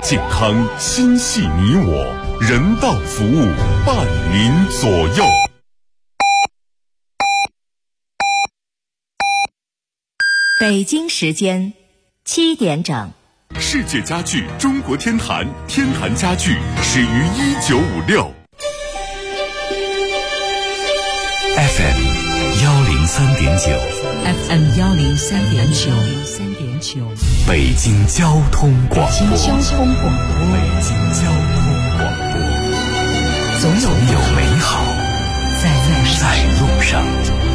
健康心系你我，人道服务伴您左右。 北京时间7点整。 世界家具中国天坛，天坛家具始于1956。 FM 103.9 FM 103.9 北京交通广播。 北京交通广播。总有美好在路上。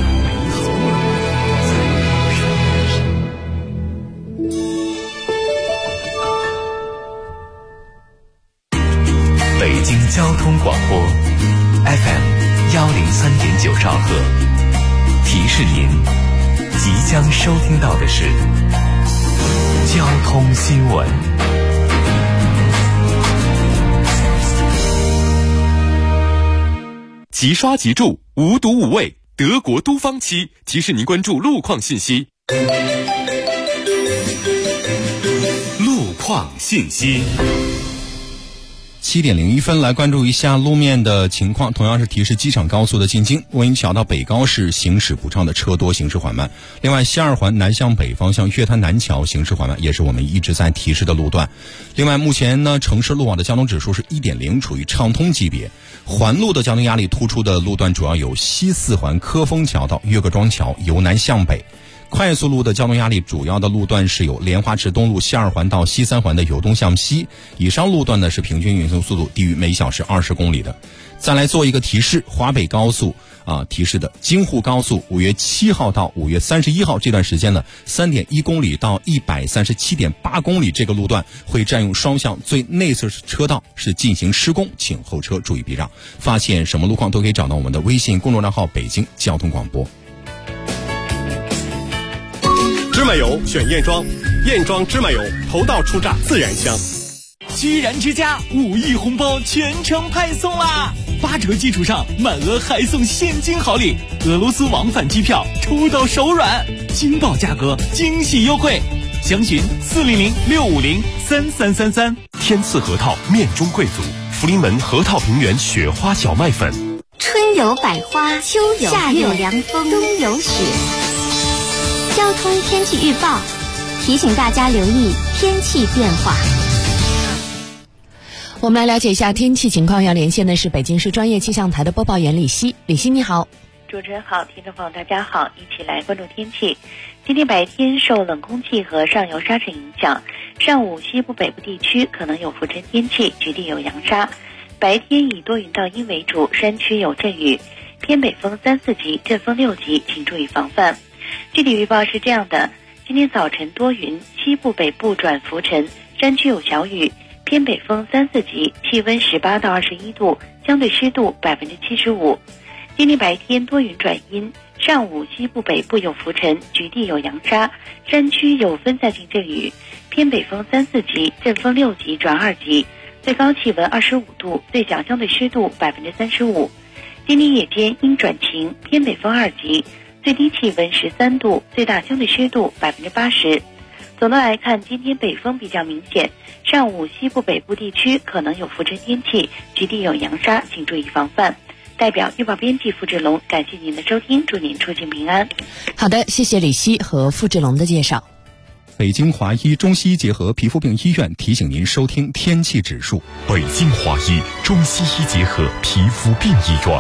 北京交通广播 FM 103.9兆赫，提示您即将收听到的是交通新闻。 即刷即住，无毒无味，德国都方漆提示您关注路况信息。路况信息。 7点01分，来关注一下路面的情况，同样是提示机场高速的进京，卧云桥到北高是行驶不畅的，车多，行驶缓慢。另外，西二环南向北方向月滩南桥行驶缓慢，也是我们一直在提示的路段。另外，目前呢，城市路网的交通指数是 1.0， 处于畅通级别。环路的交通压力突出的路段主要有西四环科丰桥到岳各庄桥，由南向北。快速路的交通压力主要的路段是有莲花池东路西二环到西三环的由东向西，以上路段呢是平均运行速度低于每小时20公里的。再来做一个提示，华北高速提示的京沪高速5月7号到5月31号这段时间呢 3.1 公里到 137.8 公里这个路段会占用双向最内侧车道，是进行施工，请后车注意避让。发现什么路况都可以找到我们的微信公众账号北京交通广播。 芝麻油选燕庄，燕庄芝麻油头道初榨自然香。 居然之家5亿红包全程派送啦！8折基础上满额还送现金好礼，俄罗斯往返机票抽到手软，惊爆价格，惊喜优惠，详询400-650-3333。 天赐核桃面中贵族，福临门核桃平原雪花小麦粉。 春有百花，秋有夏有凉风，冬有雪。交通天气预报提醒大家留意天气变化。 我们来了解一下天气情况，要连线的是北京市专业气象台的播报员李希。李希你好。 主持人好，听众朋友大家好，一起来关注天气。今天白天受冷空气和上游沙尘影响，上午西部北部地区可能有浮尘天气，局地有扬沙。白天以多云到阴为主，山区有阵雨，偏北风3、4级，阵风6级，请注意防范。具体预报是这样的：今天早晨多云，西部北部转浮尘，山区有小雨，偏北风3、4级，气温18到21度，相对湿度75%。今天白天多云转阴，上午西部北部有浮尘，局地有扬沙，山区有分散性阵雨，偏北风3、4级，阵风6级转2级，最高气温25度，最小相对湿度35%。今天夜间阴转晴，偏北风2级，最低气温13度，最大相对湿度80%。总的来看，今天北风比较明显，上午西部北部地区可能有浮尘天气，局地有扬沙，请注意防范。代表预报编辑付志龙，感谢您的收听，祝您出行平安。 好的，谢谢李希和付志龙的介绍。 北京华医中西医结合皮肤病医院提醒您收听天气指数。 北京华医中西医结合皮肤病医院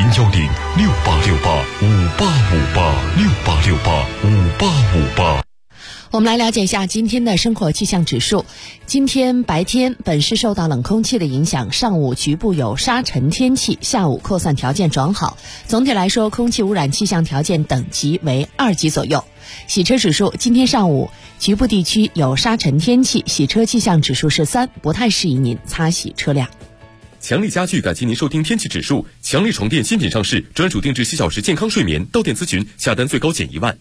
，010-6868-5858，6868-5858。 我们来了解一下今天的生活气象指数。今天白天本市受到冷空气的影响，上午局部有沙尘天气，下午扩散条件转好。总体来说，空气污染气象条件等级为2级左右。洗车指数，今天上午局部地区有沙尘天气，洗车气象指数是3，不太适宜您擦洗车辆。 强力家具感谢您收听天气指数。强力床垫新品上市，专属定制7小时健康睡眠，到店咨询，下单最高减1万。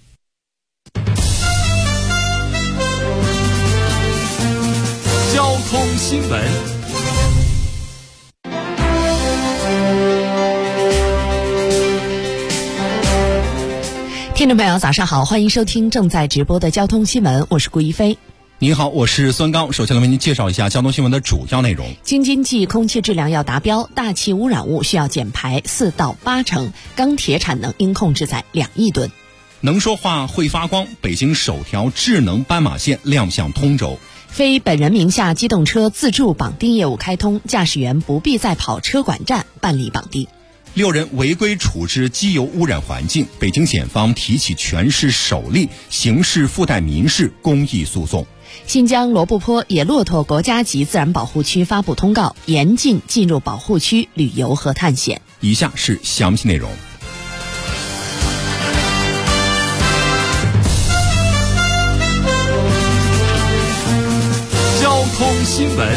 交通新闻。 听众朋友早上好，欢迎收听正在直播的交通新闻，我是顾一飞。 您好，我是孙刚。首先来为您介绍一下交通新闻的主要内容。 京津冀空气质量要达标，大气污染物需要减排4到8成，钢铁产能应控制在2亿吨。 能说话会发光，北京首条智能斑马线亮相通州。 非本人名下机动车自助绑定业务开通，驾驶员不必再跑车管站办理绑定。 6人违规处置机油污染环境，北京检方提起全市首例刑事附带民事公益诉讼。 新疆罗布泊野骆驼国家级自然保护区发布通告，严禁进入保护区旅游和探险。 以下是详细内容。 交通新闻。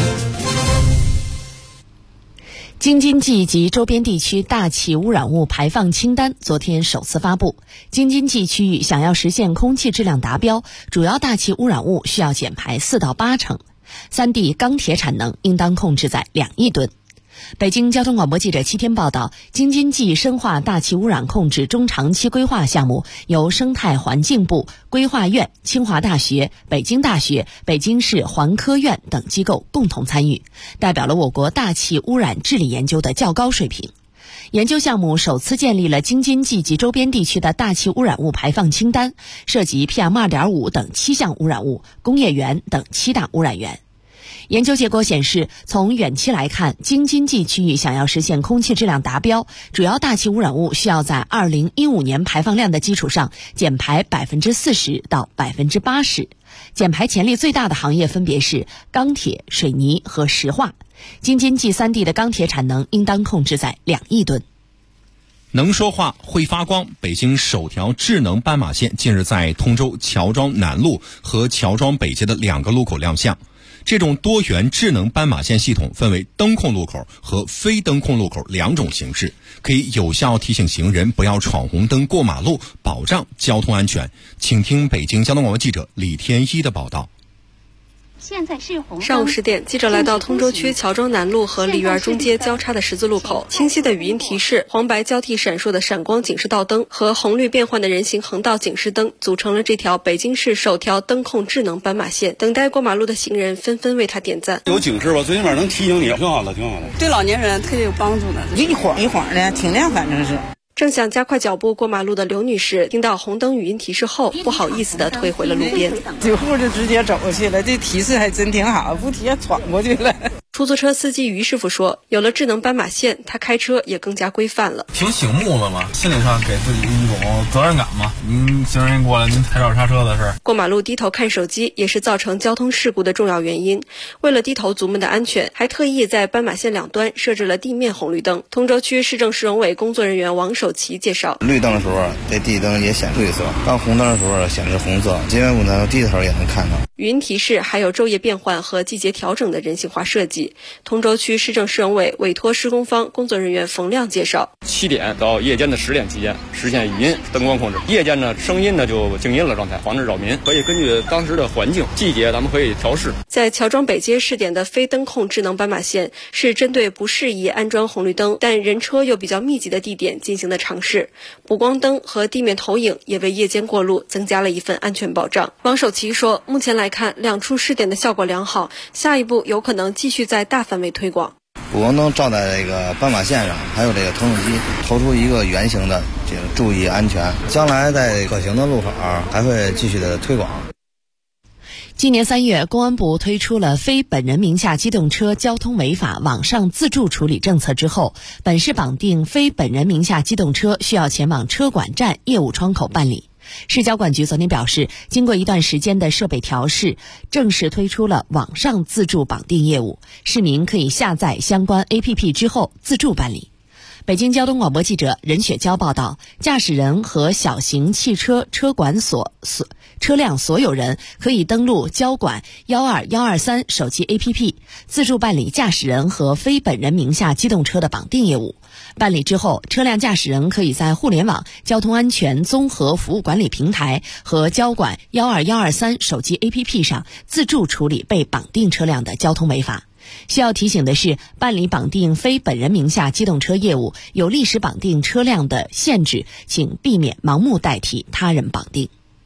京津冀及周边地区大气污染物排放清单昨天首次发布。京津冀区域想要实现空气质量达标，主要大气污染物需要减排4到8成。3地钢铁产能应当控制在2亿吨。北京交通广播记者7天报道，京津冀深化大气污染控制中长期规划项目由生态环境部、规划院、清华大学、北京大学、北京市环科院等机构共同参与，代表了我国大气污染治理研究的较高水平。研究项目首次建立了京津冀及周边地区的大气污染物排放清单，涉及 PM2.5 等7项污染物、工业园等7大污染源。研究结果显示，从远期来看，京津冀区域想要实现空气质量达标，主要大气污染物需要在2015年排放量的基础上减排40%到80%。减排潜力最大的行业分别是钢铁、水泥和石化。京津冀3地的钢铁产能应当控制在2亿吨。 能说话会发光，北京首条智能斑马线近日在通州乔庄南路和乔庄北街的2个路口亮相。这种多元智能斑马线系统分为灯控路口和非灯控路口2种形式，可以有效提醒行人不要闯红灯过马路，保障交通安全。请听北京交通广播记者李天一的报道。 现在是红灯。上午10点，记者来到通州区乔庄南路和梨园中街交叉的十字路口，清晰的语音提示、黄白交替闪烁的闪光警示道灯和红绿变换的人行横道警示灯，组成了这条北京市首条灯控智能斑马线。等待过马路的行人纷纷为他点赞。 有警示吧，最起码能提醒你，挺好的，挺好的。 对老年人特别有帮助的，一晃一晃的，挺亮，反正是。 正想加快脚步过马路的刘女士，听到红灯语音提示后，不好意思地退回了路边。 几户就直接走过去了，这提示还真挺好，不提也闯过去了。 出租车司机于师傅说，有了智能斑马线，他开车也更加规范了。 挺醒目的嘛，心理上给自己一种责任感嘛。您行人过来，您踩脚刹车的事。 过马路低头看手机也是造成交通事故的重要原因。为了低头族们的安全，还特意在斑马线2端设置了地面红绿灯。通州区市政市容委工作人员王守奇介绍， 绿灯的时候，这地灯也显绿色；到红灯的时候显示红色，街面不能低头也能看到。 语音提示还有昼夜变换和季节调整的人性化设计。通州区市政市容委委托施工方工作人员冯亮介绍 ，7点到夜间的10点期间实现语音灯光控制，夜间呢声音呢就静音了状态，防止扰民。可以根据当时的环境、季节，咱们可以调试。 在乔庄北街试点的非灯控智能斑马线是针对不适宜安装红绿灯，但人车又比较密集的地点进行的尝试。补光灯和地面投影也为夜间过路增加了一份安全保障。王守奇说，目前来看2处试点的效果良好，下一步有可能继续在大范围推广。 补光灯照在这个斑马线上，还有这个投影机投出一个圆形的，这个注意安全。将来在可行的路口还会继续的推广。 今年3月，公安部推出了非本人名下机动车交通违法网上自助处理政策之后，本市绑定非本人名下机动车需要前往车管站业务窗口办理。市交管局昨天表示，经过一段时间的设备调试，正式推出了网上自助绑定业务，市民可以下载相关 APP 之后自助办理。北京交通广播记者任雪娇报道，驾驶人和小型汽车车管车辆所有人可以登录交管12123手机 APP， 自助办理驾驶人和非本人名下机动车的绑定业务。办理之后，车辆驾驶人可以在互联网交通安全综合服务管理平台和交管12123手机 APP 上自助处理被绑定车辆的交通违法。需要提醒的是，办理绑定非本人名下机动车业务有历史绑定车辆的限制，请避免盲目代替他人绑定。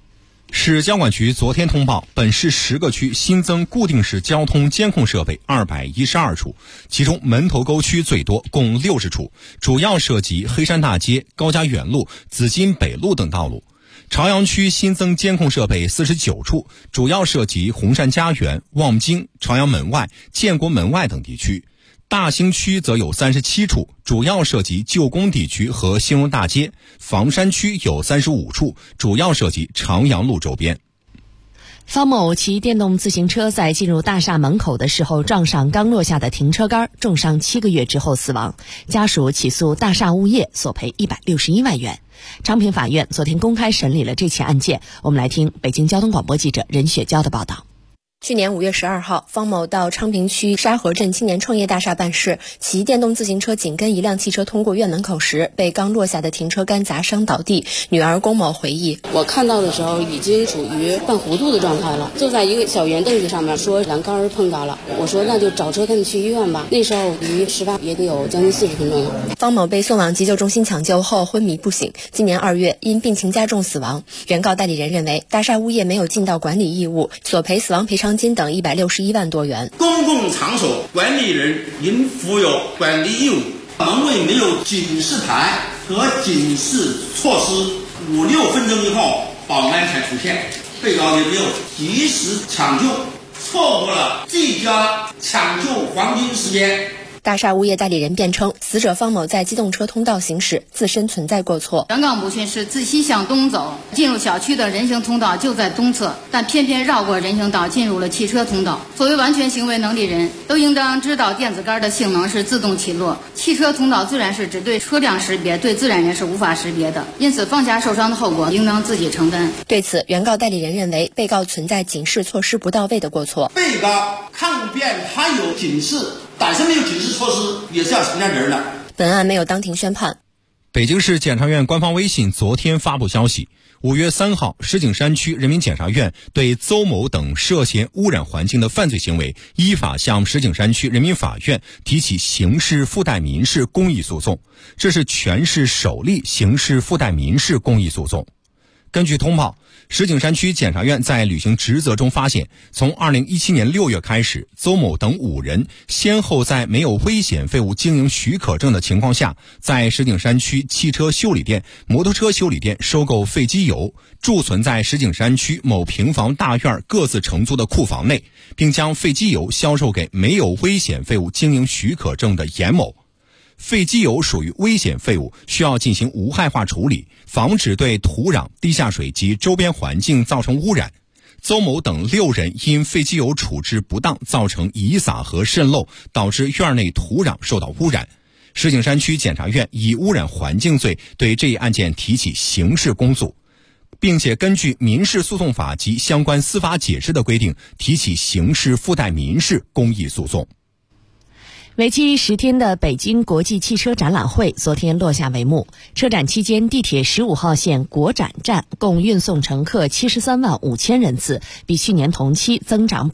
市交管局昨天通报，本市10个区新增固定式交通监控设备212处，其中门头沟区最多，共60处，主要涉及黑山大街、高家远路、紫金北路等道路。朝阳区新增监控设备49处，主要涉及红山家园、望京、朝阳门外、建国门外等地区。大兴区则有37处，主要涉及旧宫地区和兴荣大街。房山区有35处，主要涉及长阳路周边。 方某骑电动自行车在进入大厦门口的时候撞上刚落下的停车杆，重伤7个月之后死亡，家属起诉大厦物业索赔161万元。昌平法院昨天公开审理了这起案件，我们来听北京交通广播记者任雪娇的报道。 去年5月12号，方某到昌平区沙河镇青年创业大厦办事，骑电动自行车紧跟一辆汽车通过院门口时，被刚落下的停车杆砸伤倒地。女儿龚某回忆： 我看到的时候已经属于半糊涂的状态了，坐在一个小圆凳子上面，说栏杆碰着了。我说那就找车赶紧去医院吧。那时候离事发也得有将近40分钟了。 方某被送往急救中心抢救后昏迷不醒，今年2月因病情加重死亡。原告代理人认为，大厦物业没有尽到管理义务，索赔死亡赔偿金等161万多元。 公共场所管理人应负有管理义务，门卫没有警示牌和警示措施，5-6分钟以后保安才出现，被告也没有及时抢救，错过了最佳抢救黄金时间。 大厦物业代理人辩称，死者方某在机动车通道行驶，自身存在过错。 原告母亲是自西向东走，进入小区的人行通道就在东侧，但偏偏绕过人行道进入了汽车通道。作为完全行为能力人，都应当知道电子杆的性能是自动起落，汽车通道自然是只对车辆识别，对自然人是无法识别的，因此放下受伤的后果应当自己承担。 对此，原告代理人认为，被告存在警示措施不到位的过错。 被告抗辩他有警示，但是没有警示措施，也是要承担责任的。 本案没有当庭宣判。 北京市检察院官方微信昨天发布消息，5月3号，石景山区人民检察院对邹某等涉嫌污染环境的犯罪行为，依法向石景山区人民法院提起刑事附带民事公益诉讼，这是全市首例刑事附带民事公益诉讼。根据通报，石景山区检察院在履行职责中发现，从2017年6月开始，邹某等5人先后在没有危险废物经营许可证的情况下，在石景山区汽车修理店、摩托车修理店收购废机油，贮存在石景山区某平房大院各自承租的库房内，并将废机油销售给没有危险废物经营许可证的严某。废机油属于危险废物，需要进行无害化处理，防止对土壤、地下水及周边环境造成污染。邹某等6人因废机油处置不当，造成遗撒和渗漏，导致院内土壤受到污染。石景山区检察院以污染环境罪对这一案件提起刑事公诉，并且根据民事诉讼法及相关司法解释的规定，提起刑事附带民事公益诉讼。 为期10天的北京国际汽车展览会昨天落下帷幕。车展期间，地铁15号线国展站共运送乘客73万5千人次，比去年同期增长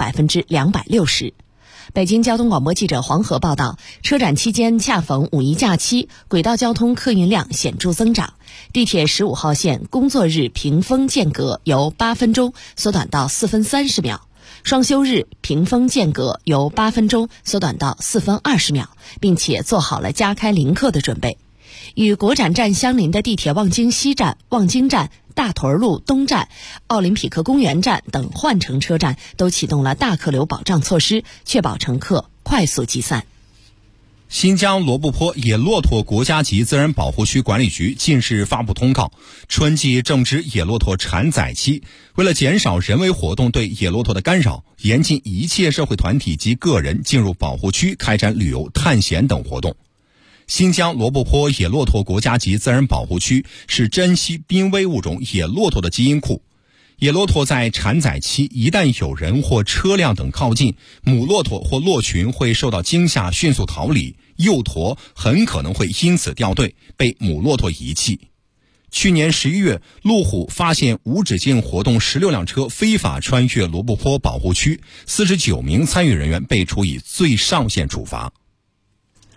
260%。北京交通广播记者黄河报道，车展期间恰逢5一假期，轨道交通客运量显著增长。地铁15号线工作日屏风间隔由8分钟缩短到4分30秒。双休日屏风间隔由8分钟缩短到4分20秒，并且做好了加开临客的准备。与国展站相邻的地铁望京西站、望京站、大屯路东站、奥林匹克公园站等换乘车站都启动了大客流保障措施，确保乘客快速集散。 新疆罗布泊野骆驼国家级自然保护区管理局近日发布通告，春季正值野骆驼产崽期，为了减少人为活动对野骆驼的干扰，严禁一切社会团体及个人进入保护区开展旅游、探险等活动。新疆罗布泊野骆驼国家级自然保护区是珍稀濒危物种野骆驼的基因库。野骆驼在产崽期，一旦有人或车辆等靠近，母骆驼或骆群会受到惊吓迅速逃离，幼驼很可能会因此掉队，被母骆驼遗弃。去年11月，路虎发现无止境活动16辆车非法穿越罗布泊保护区，49名参与人员被处以最上限处罚。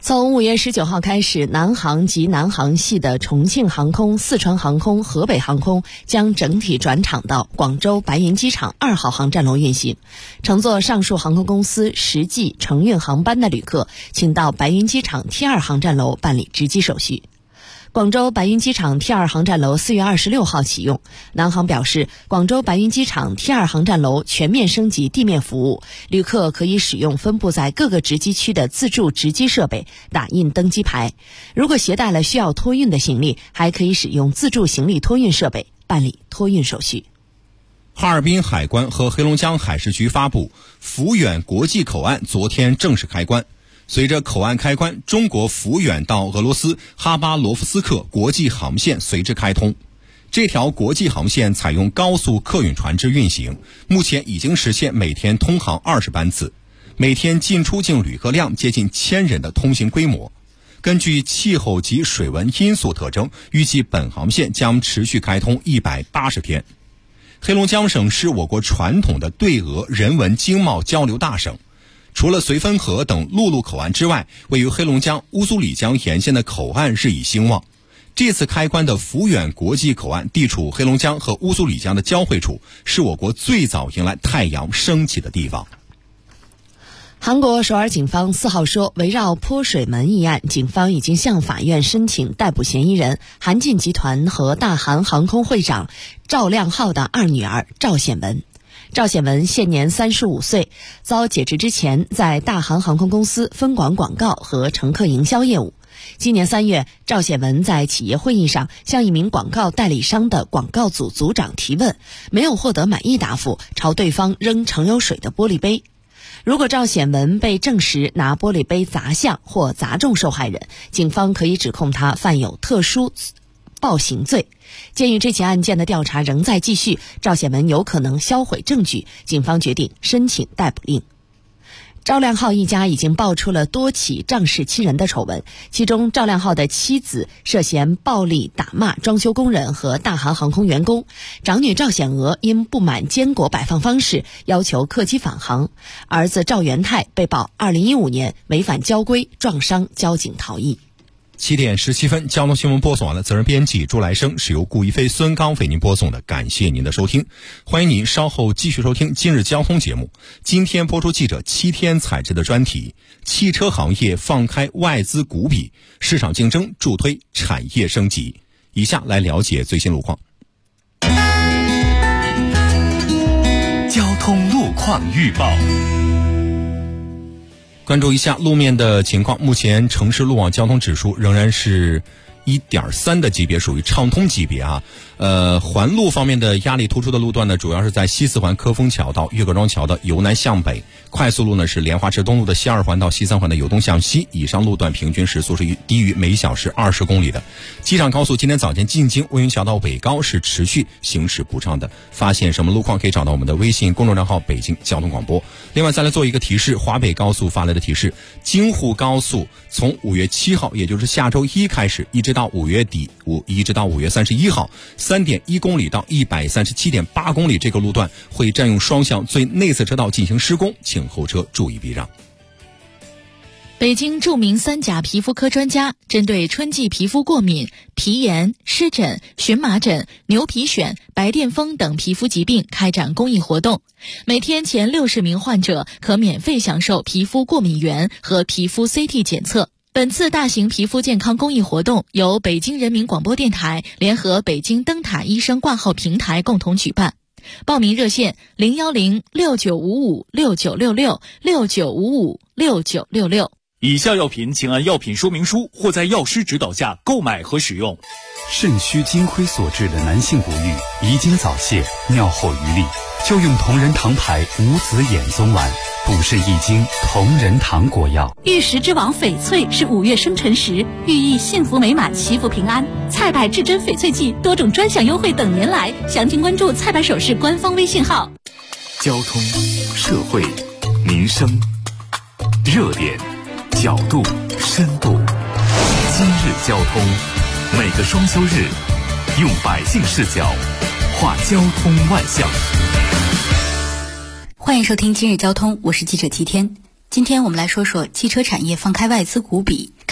从5月19号开始，南航及南航系的重庆航空、四川航空、河北航空将整体转场到广州白云机场2号航站楼运行。乘坐上述航空公司实际承运航班的旅客，请到白云机场 T2 航站楼办理值机手续。广州白云机场 T2 航站楼4月26号启用。南航表示，广州白云机场 T2 航站楼全面升级地面服务，旅客可以使用分布在各个值机区的自助值机设备打印登机牌。如果携带了需要托运的行李，还可以使用自助行李托运设备办理托运手续。 哈尔滨海关和黑龙江海事局发布，抚远国际口岸昨天正式开关。随着口岸开关，中国抚远到俄罗斯哈巴罗夫斯克国际航线随之开通。这条国际航线采用高速客运船只运行，目前已经实现每天通航20班次，每天进出境旅客量接近1000人的通行规模。根据气候及水文因素特征，预计本航线将持续开通180天。黑龙江省是我国传统的对俄人文经贸交流大省。除了绥芬河等陆路口岸之外，位于黑龙江乌苏里江沿线的口岸日益兴旺。这次开关的抚远国际口岸地处黑龙江和乌苏里江的交汇处，是我国最早迎来太阳升起的地方。 韩国首尔警方4号说，围绕泼水门一案，警方已经向法院申请逮捕嫌疑人韩进集团和大韩航空会长赵亮浩的二女儿赵显文。赵显文现年35岁，遭解职之前在大韩航空公司分管广告和乘客营销业务。今年3月，赵显文在企业会议上向一名广告代理商的广告组组长提问，没有获得满意答复，朝对方扔盛有水的玻璃杯。如果赵显文被证实拿玻璃杯砸向或砸中受害人，警方可以指控他犯有特殊暴行罪。鉴于这起案件的调查仍在继续，赵显文有可能销毁证据，警方决定申请逮捕令。赵亮浩一家已经爆出了多起仗势欺人的丑闻，其中赵亮浩的妻子涉嫌暴力打骂装修工人和大韩航空员工，长女赵显娥因不满坚果摆放方式要求客机返航，儿子赵元泰被曝2015年违反交规撞伤交警逃逸。 7点17分，交通新闻播送完了，责任编辑朱来生，是由顾一飞、孙刚为您播送的，感谢您的收听，欢迎您稍后继续收听今日交通节目。今天播出记者7天采制的专题，汽车行业放开外资股比，市场竞争助推产业升级。以下来了解最新路况。 交通路况预报。 关注一下路面的情况，目前城市路网交通指数仍然是1.3的级别，属于畅通级别啊。环路方面的压力突出的路段呢，主要是在西4环科丰桥到岳各庄桥的由南向北，快速路呢是莲花池东路的西2环到西3环的由东向西，以上路段平均时速是低于每小时20公里的。机场高速今天早间进京温榆桥到北高是持续行驶不畅的，发现什么路况可以找到我们的微信公众账号北京交通广播。另外再来做一个提示，华北高速发来的提示，京沪高速从5月7号也就是下周一开始，一直到5月底，一直到5月31号3.1公里到137.8公里这个路段会占用双向最内侧车道进行施工，请后车注意避让。 北京著名3甲皮肤科专家针对春季皮肤过敏、皮炎、湿疹、荨麻疹、牛皮癣、白癜风等皮肤疾病开展公益活动，每天前60名患者可免费享受皮肤过敏原和皮肤 CT 检测。本次大型皮肤健康公益活动由北京人民广播电台联合北京灯塔医生挂号平台共同举办。报名热线010-6955-6966 以下药品请按药品说明书或在药师指导下购买和使用。 肾虚金亏所致的男性不育、遗精早泄、尿后余力，就用同仁堂牌无籽眼松丸，补肾益精同仁堂果药。 玉石之王翡翠是5月生辰时，寓意幸福美满、祈福平安。菜百至臻翡翠季多种专享优惠等您来，详情关注菜百首饰官方微信号。 交通、社会、民生，热点、角度、深度。今日交通，每个双休日，用百姓视角画交通万象。 欢迎收听今日交通，我是记者齐天。今天我们来说说汽车产业放开外资股比，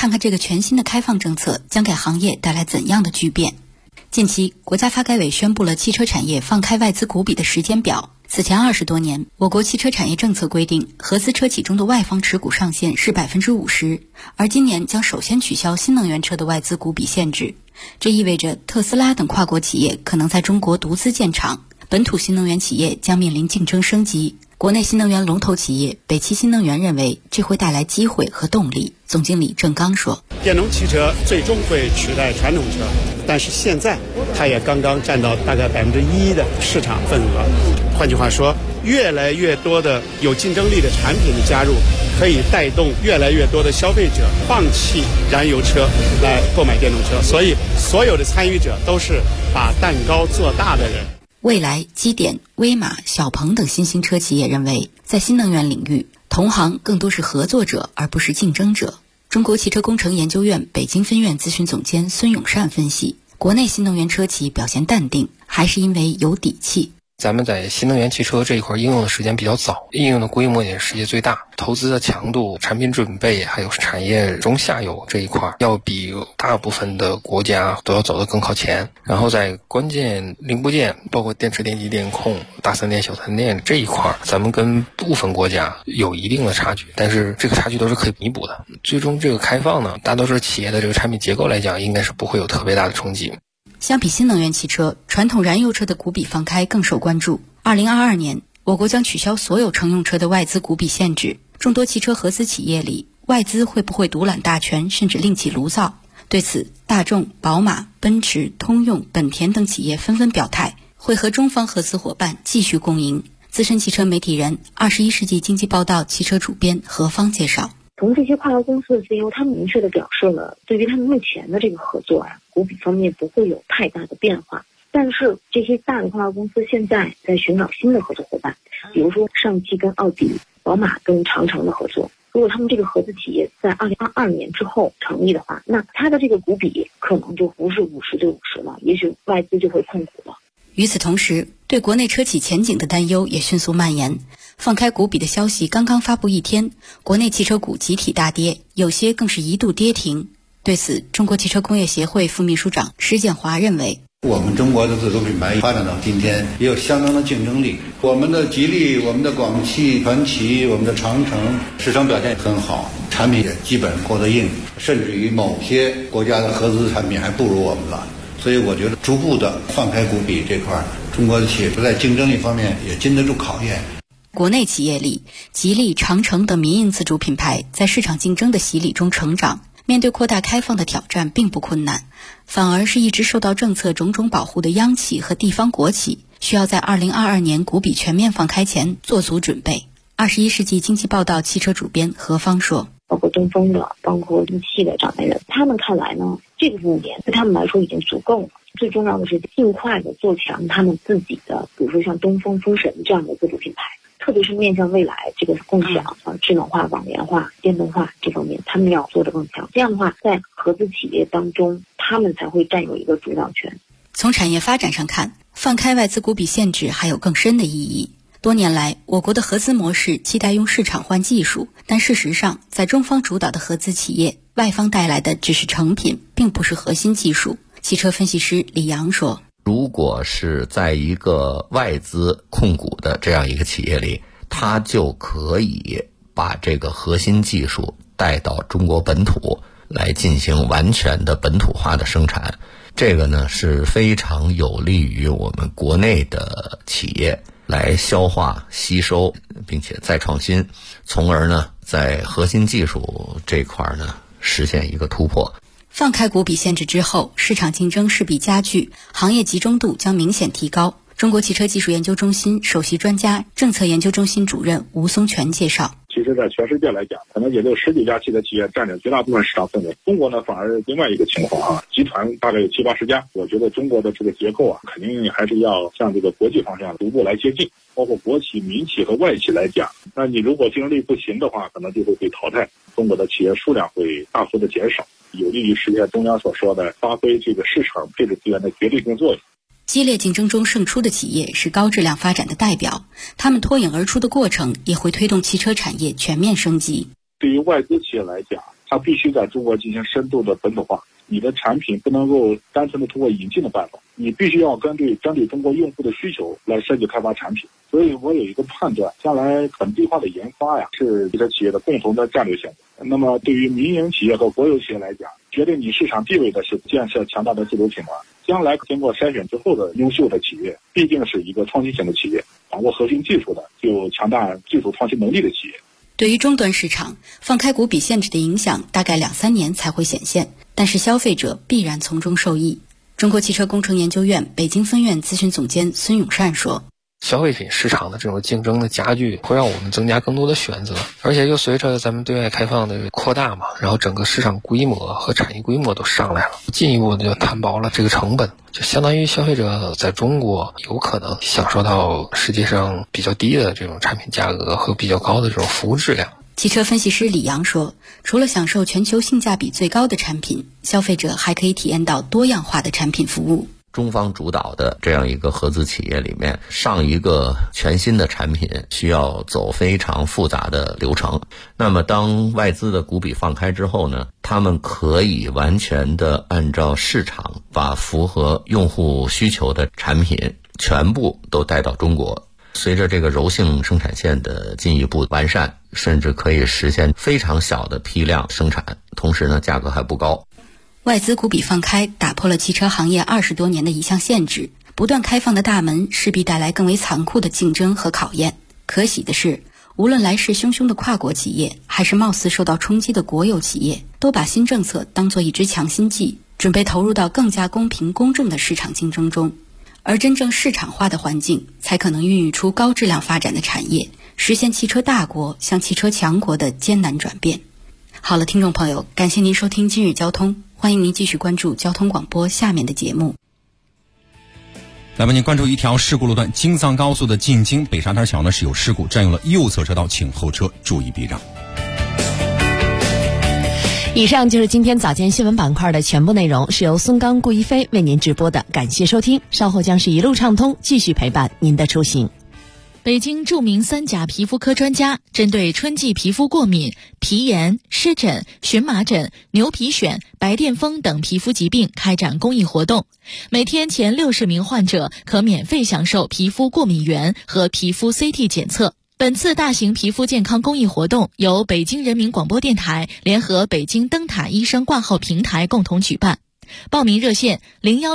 看看这个全新的开放政策将给行业带来怎样的巨变。近期，国家发改委宣布了汽车产业放开外资股比的时间表。此前20多年，我国汽车产业政策规定，合资车企中的外方持股上限是50%，而今年将首先取消新能源车的外资股比限制。这意味着特斯拉等跨国企业可能在中国独资建厂，本土新能源企业将面临竞争升级。国内新能源龙头企业北汽新能源认为，这会带来机会和动力。总经理郑刚说， 电动汽车最终会取代传统车，但是现在它也刚刚占到大概1%的市场份额。换句话说，越来越多的有竞争力的产品的加入，可以带动越来越多的消费者放弃燃油车来购买电动车，所以所有的参与者都是把蛋糕做大的人。 蔚来、基点、威马、小鹏等新兴车企业认为，在新能源领域，同行更多是合作者而不是竞争者。中国汽车工程研究院北京分院咨询总监孙永善分析，国内新能源车企表现淡定，还是因为有底气。 咱们在新能源汽车这一块应用的时间比较早，应用的规模也是世界最大，投资的强度、产品准备还有产业中下游这一块要比大部分的国家都要走得更靠前。然后在关键零部件，包括电池、电机、电控、大三电、小三电这一块，咱们跟部分国家有一定的差距，但是这个差距都是可以弥补的。最终这个开放呢，大多数企业的这个产品结构来讲，应该是不会有特别大的冲击。 相比新能源汽车，传统燃油车的股比放开更受关注。2022年，我国将取消所有乘用车的外资股比限制。众多汽车合资企业里，外资会不会独揽大权，甚至另起炉灶？对此，大众、宝马、奔驰、通用、本田等企业纷纷表态，会和中方合资伙伴继续共赢。资深汽车媒体人、21世纪经济报道汽车主编何方介绍。 从这些跨国公司的 CEO， 他们明确地表示了，对于他们目前的这个合作股比方面不会有太大的变化。但是这些大的跨国公司现在在寻找新的合作伙伴，比如说上汽跟奥迪、宝马跟长城的合作。如果他们这个合资企业在2022年之后成立的话，那它的这个股比可能就不是50对50了，也许外资就会控股了。 与此同时，对国内车企前景的担忧也迅速蔓延。放开股比的消息刚刚发布一天，国内汽车股集体大跌，有些更是一度跌停。对此，中国汽车工业协会副秘书长施建华认为， 我们中国的自主品牌发展到今天也有相当的竞争力。我们的吉利、我们的广汽传祺、我们的长城市场表现很好，产品也基本过得硬，甚至于某些国家的合资产品还不如我们了。所以我觉得逐步的放开股比这块，中国的企业在竞争力方面也经得住考验。 国内企业里，吉利、长城等民营自主品牌在市场竞争的洗礼中成长，面对扩大开放的挑战并不困难，反而是一直受到政策种种保护的央企和地方国企，需要在2022年股比全面放开前做足准备。21世纪经济报道汽车主编何方说， 包括东风的，包括一汽的掌门人，他们看来呢，这个5年对他们来说已经足够了。最重要的是尽快的做强他们自己的，比如说像东风、风神这样的自主品牌，特别是面向未来这个共享、智能化、网联化、电动化这方面，他们要做得更强。这样的话，在合资企业当中，他们才会占有一个主导权。 从产业发展上看，放开外资股比限制还有更深的意义。多年来，我国的合资模式期待用市场换技术，但事实上，在中方主导的合资企业，外方带来的只是成品，并不是核心技术。汽车分析师李阳说， 如果是在一个外资控股的这样一个企业里，它就可以把这个核心技术带到中国本土来进行完全的本土化的生产。这个呢是非常有利于我们国内的企业来消化吸收并且再创新，从而呢在核心技术这块呢实现一个突破。 放开股比限制之后，市场竞争势必加剧，行业集中度将明显提高。中国汽车技术研究中心首席专家、政策研究中心主任吴松全介绍， 其实在全世界来讲，可能也就10几家汽车企业占领绝大部分市场份额。中国呢反而另外一个情况集团大概有7、80家。我觉得中国的这个结构肯定还是要向这个国际方向逐步来接近，包括国企、民企和外企来讲，那你如果竞争力不行的话，可能就会被淘汰，中国的企业数量会大幅的减少，有利于实现中央所说的发挥这个市场配置资源的决定性作用。 激烈竞争中胜出的企业是高质量发展的代表，他们脱颖而出的过程也会推动汽车产业全面升级。 对于外资企业来讲， 它必须在中国进行深度的本土化。你的产品不能够单纯的通过引进的办法，你必须要针对中国用户的需求来设计开发产品。所以我有一个判断，将来本地化的研发呀，是汽车企业的共同的战略选择。那么对于民营企业和国有企业来讲，决定你市场地位的是建设强大的自主品牌。将来经过筛选之后的优秀的企业，必定是一个创新型的企业，掌握核心技术的，具有强大技术创新能力的企业。 对于终端市场，放开股比限制的影响大概2-3年才会显现，但是消费者必然从中受益。中国汽车工程研究院北京分院咨询总监孙永善说， 消费品市场的这种竞争的加剧，会让我们增加更多的选择，而且又随着咱们对外开放的扩大嘛，然后整个市场规模和产业规模都上来了，进一步的就摊薄了这个成本，就相当于消费者在中国有可能享受到世界上比较低的这种产品价格和比较高的这种服务质量。 汽车分析师李阳说，除了享受全球性价比最高的产品，消费者还可以体验到多样化的产品服务。 中方主导的这样一个合资企业里面，上一个全新的产品需要走非常复杂的流程。那么当外资的股比放开之后呢，他们可以完全的按照市场把符合用户需求的产品全部都带到中国。随着这个柔性生产线的进一步完善，甚至可以实现非常小的批量生产，同时呢价格还不高。 外资股比放开打破了汽车行业20多年的一项限制，不断开放的大门势必带来更为残酷的竞争和考验。可喜的是，无论来势汹汹的跨国企业，还是貌似受到冲击的国有企业，都把新政策当作一支强心剂，准备投入到更加公平公正的市场竞争中。而真正市场化的环境，才可能孕育出高质量发展的产业，实现汽车大国向汽车强国的艰难转变。好了，听众朋友，感谢您收听今日交通，欢迎您继续关注交通广播下面的节目。 来为您关注一条事故路段，京藏高速的进京北沙滩桥呢是有事故，占用了右侧车道，请后车注意避让。 以上就是今天早间新闻板块的全部内容，是由孙刚、顾一飞为您直播的，感谢收听，稍后将是一路畅通，继续陪伴您的出行。 北京著名3甲皮肤科专家针对春季皮肤过敏、皮炎、湿疹、荨麻疹、牛皮癣、白癜风等皮肤疾病开展公益活动，每天前60名患者可免费享受皮肤过敏原和皮肤 CT 检测。本次大型皮肤健康公益活动由北京人民广播电台联合北京灯塔医生挂号平台共同举办。报名热线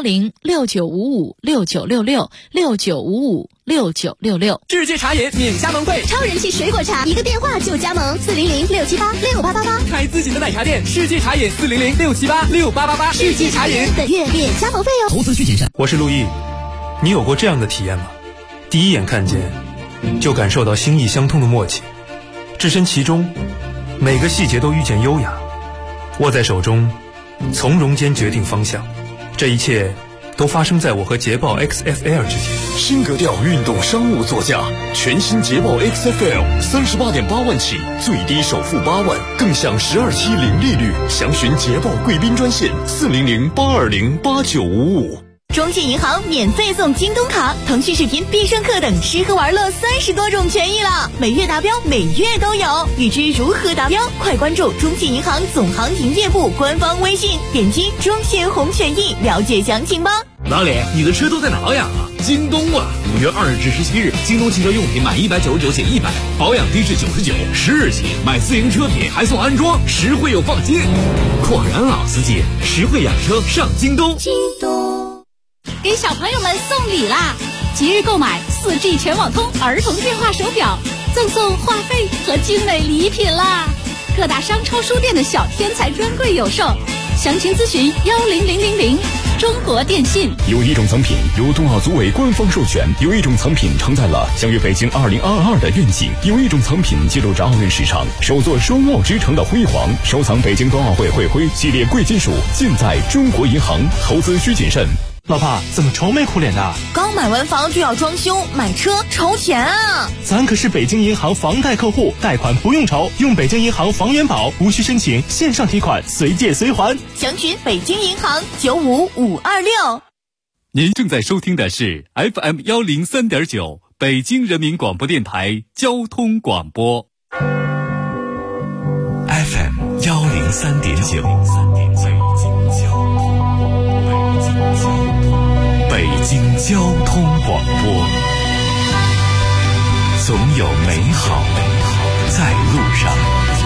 010-6955-6966，6955-6966。 世界茶饮免加盟费， 超人气水果茶，一个电话就加盟，400-678-6888。 开自己的奶茶店，世界茶饮400-678-6888。世界茶饮本月免加盟费哦。 投资需谨慎。我是陆毅，你有过这样的体验吗？第一眼看见，就感受到心意相通的默契，置身其中，每个细节都遇见优雅，握在手中，从容间决定方向。这一切都发生在我和捷豹 XFL 之间。 新格调运动商务座驾，全新捷豹 XFL 38.8万起，最低首付8万，更享12期零利率。详询捷豹贵宾专线400-820-8955。 中信银行免费送京东卡、腾讯视频、必胜客等吃喝玩乐30多种权益了，每月达标，每月都有。欲知如何达标，快关注中信银行总行营业部官方微信，点击中信红权益了解详情吧。 老李，你的车都在哪养啊？京东啊！5月2日至17日，京东汽车用品满199减100，保养低至99，10日起买自营车品还送安装，实惠又放心。果然老司机，实惠养车上京东。 京东给小朋友们送礼啦！即日购买4G 全网通儿童电话手表，赠送话费和精美礼品啦！各大商超书店的小天才专柜有售，详情咨询10000。中国电信。 有一种藏品由冬奥组委官方授权，有一种藏品承载了相约北京2022的愿景，有一种藏品记录着奥运史上首座双奥之城的辉煌。收藏北京冬奥会会徽系列贵金属，尽在中国银行，投资需谨慎。 老婆，怎么愁眉苦脸的？ 刚买完房就要装修，买车愁钱啊！ 咱可是北京银行房贷客户，贷款不用愁，用北京银行房元宝，无需申请，线上提款，随借随还。 详询北京银行95526。 您正在收听的是 FM 103.9北京人民广播电台交通广播。 FM 103.9 103.9，北京交通广播，总有美好在路上。